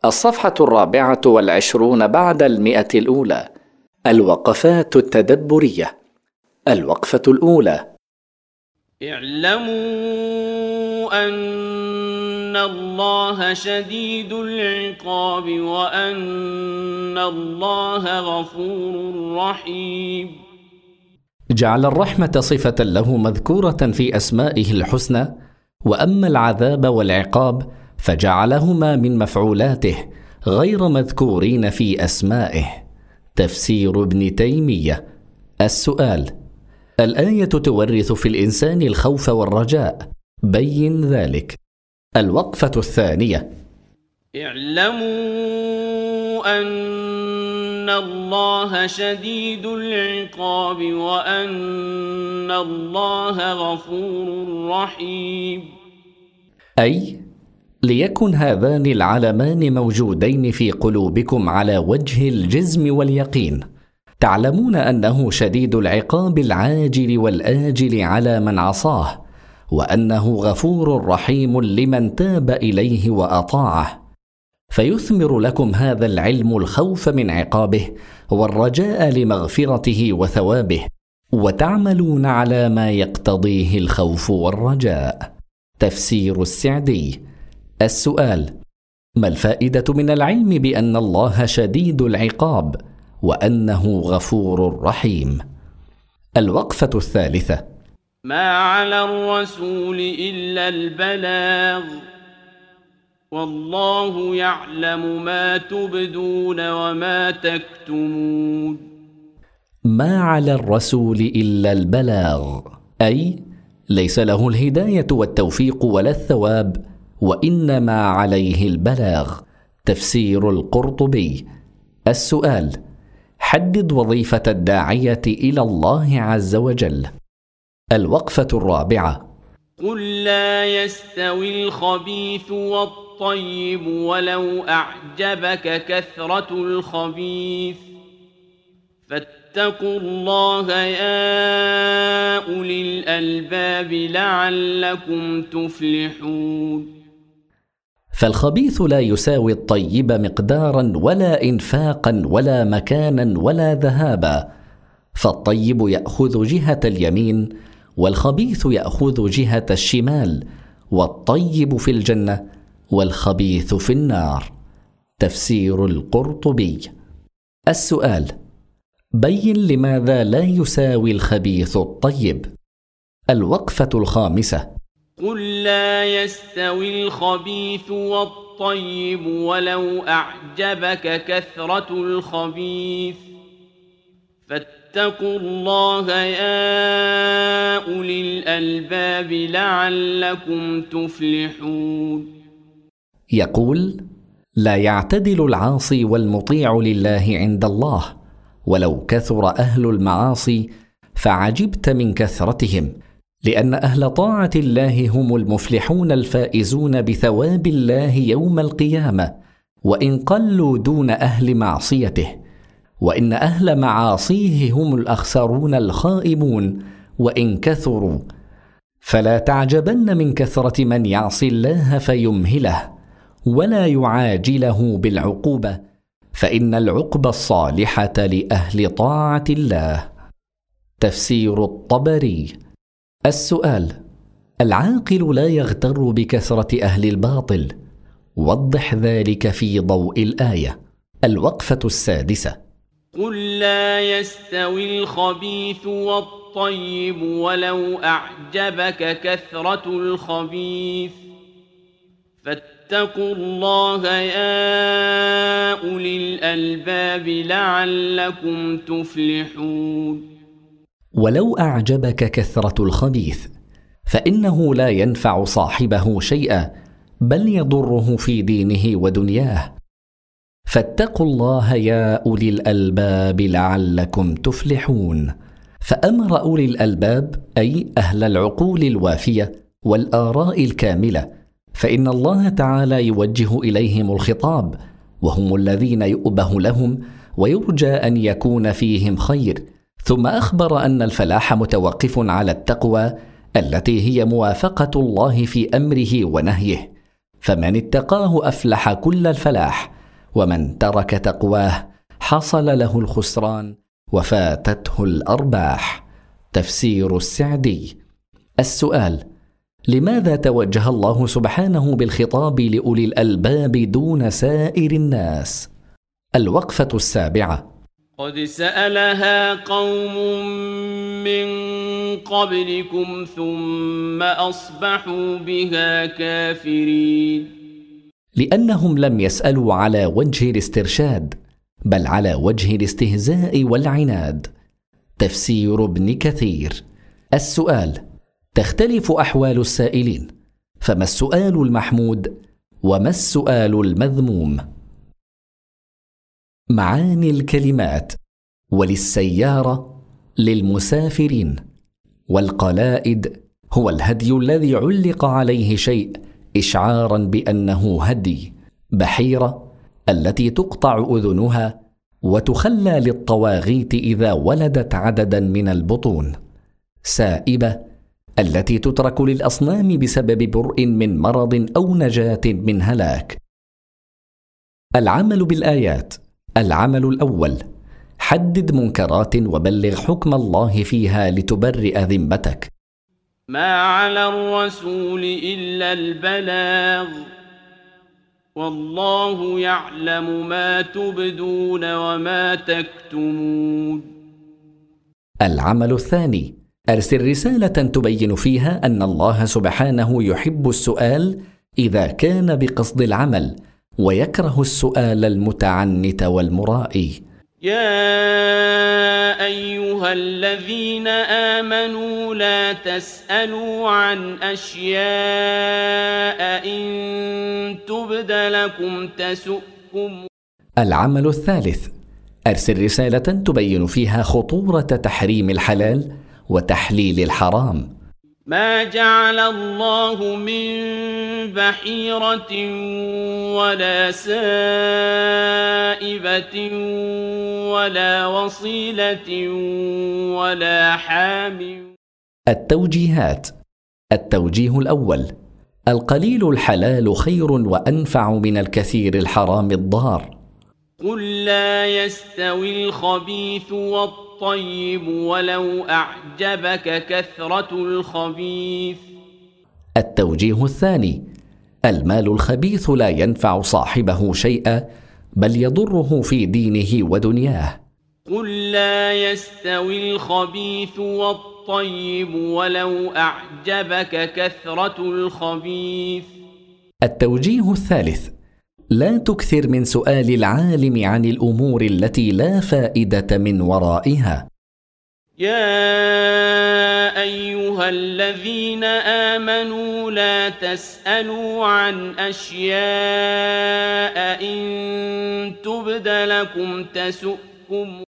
الصفحة 24 بعد 100. الوقفات التدبرية. الوقفة الأولى: اعلموا أن الله شديد العقاب وأن الله غفور رحيم. جعل الرحمة صفة له مذكورة في أسمائه الحسنى، وأما العذاب والعقاب فجعلهما من مفعولاته غير مذكورين في أسمائه. تفسير ابن تيمية. السؤال: الآية تورث في الإنسان الخوف والرجاء، بين ذلك. الوقفة الثانية: اعلموا أن الله شديد العقاب وأن الله غفور رحيم. أي ليكن هذان العلمان موجودين في قلوبكم على وجه الجزم واليقين، تعلمون أنه شديد العقاب العاجل والآجل على من عصاه، وأنه غفور رحيم لمن تاب إليه وأطاعه، فيثمر لكم هذا العلم الخوف من عقابه والرجاء لمغفرته وثوابه، وتعملون على ما يقتضيه الخوف والرجاء. تفسير السعدي. السؤال: ما الفائدة من العلم بأن الله شديد العقاب وأنه غفور رحيم؟ الوقفة الثالثة: ما على الرسول إلا البلاغ، والله يعلم ما تبدون وما تكتمون. ما على الرسول إلا البلاغ، أي ليس له الهداية والتوفيق ولا الثواب، وإنما عليه البلاغ. تفسير القرطبي. السؤال: حدد وظيفة الداعية إلى الله عز وجل. الوقفة الرابعة: قل لا يستوي الخبيث والطيب ولو أعجبك كثرة الخبيث، فاتقوا الله يا أولي الألباب لعلكم تفلحون. فالخبيث لا يساوي الطيب مقدارا ولا إنفاقا ولا مكانا ولا ذهابا، فالطيب يأخذ جهة اليمين والخبيث يأخذ جهة الشمال، والطيب في الجنة والخبيث في النار. تفسير القرطبي. السؤال: بين لماذا لا يساوي الخبيث الطيب. الوقفة الخامسة: قل لا يستوي الخبيث والطيب ولو أعجبك كثرة الخبيث، فاتقوا الله يا أولي الألباب لعلكم تفلحون. يقول: لا يعتدل العاصي والمطيع لله عند الله، ولو كثر أهل المعاصي فعجبت من كثرتهم، لأن أهل طاعة الله هم المفلحون الفائزون بثواب الله يوم القيامة، وإن قلوا دون أهل معصيته، وإن أهل معاصيه هم الأخسرون الخائبون وإن كثروا. فلا تعجبن من كثرة من يعصي الله فيمهله ولا يعاجله بالعقوبة، فإن العقبى الصالحة لأهل طاعة الله. تفسير الطبري. السؤال: العاقل لا يغتر بكثرة أهل الباطل، وضح ذلك في ضوء الآية. الوقفة السادسة: قل لا يستوي الخبيث والطيب ولو أعجبك كثرة الخبيث، فاتقوا الله يا أولي الألباب لعلكم تفلحون. ولو أعجبك كثرة الخبيث فإنه لا ينفع صاحبه شيئا، بل يضره في دينه ودنياه. فاتقوا الله يا أولي الألباب لعلكم تفلحون. فأمر أولي الألباب أي أهل العقول الوافية والآراء الكاملة، فإن الله تعالى يوجه إليهم الخطاب، وهم الذين يؤبه لهم ويرجى أن يكون فيهم خير. ثم أخبر أن الفلاح متوقف على التقوى التي هي موافقة الله في أمره ونهيه، فمن اتقاه أفلح كل الفلاح، ومن ترك تقواه حصل له الخسران وفاتته الأرباح. تفسير السعدي. السؤال: لماذا توجه الله سبحانه بالخطاب لأولي الألباب دون سائر الناس؟ الوقفة السابعة. قد سألها قوم من قبلكم ثم أصبحوا بها كافرين. لأنهم لم يسألوا على وجه الاسترشاد، بل على وجه الاستهزاء والعناد. تفسير ابن كثير. السؤال: تختلف أحوال السائلين، فما السؤال المحمود وما السؤال المذموم؟ معاني الكلمات: وللسيارة للمسافرين، والقلائد هو الهدي الذي علق عليه شيء إشعارا بأنه هدي. بحيرة التي تقطع أذنها وتخلى للطواغيت إذا ولدت عددا من البطون. سائبة التي تترك للأصنام بسبب برء من مرض أو نجاة من هلاك. العمل بالآيات. العمل الأول: حدد منكرات وبلغ حكم الله فيها لتبرئ ذمتك. ما على الرسول إلا البلاغ، والله يعلم ما تبدون وما تكتمون. العمل الثاني: أرسل رسالة تبين فيها أن الله سبحانه يحب السؤال إذا كان بقصد العمل، ويكره السؤال المتعنت والمرائي. يا أيها الذين آمنوا لا تسألوا عن أشياء إن تبد لكم تسؤكم. العمل الثالث: أرسل رسالة تبين فيها خطورة تحريم الحلال وتحليل الحرام. ما جعل الله من بحيرة ولا سائبة ولا وصيلة ولا حام. التوجيهات. التوجيه الأول: القليل الحلال خير وأنفع من الكثير الحرام الضار. قل لا يستوي الخبيث والطيب ولو أعجبك كثرة الخبيث. التوجيه الثاني: المال الخبيث لا ينفع صاحبه شيئا، بل يضره في دينه ودنياه. قل لا يستوي الخبيث والطيب ولو أعجبك كثرة الخبيث. التوجيه الثالث: لا تكثر من سؤال العالم عن الأمور التي لا فائدة من ورائها. يا أيها الذين آمنوا لا تسألوا عن أشياء إن تبد لكم تسؤكم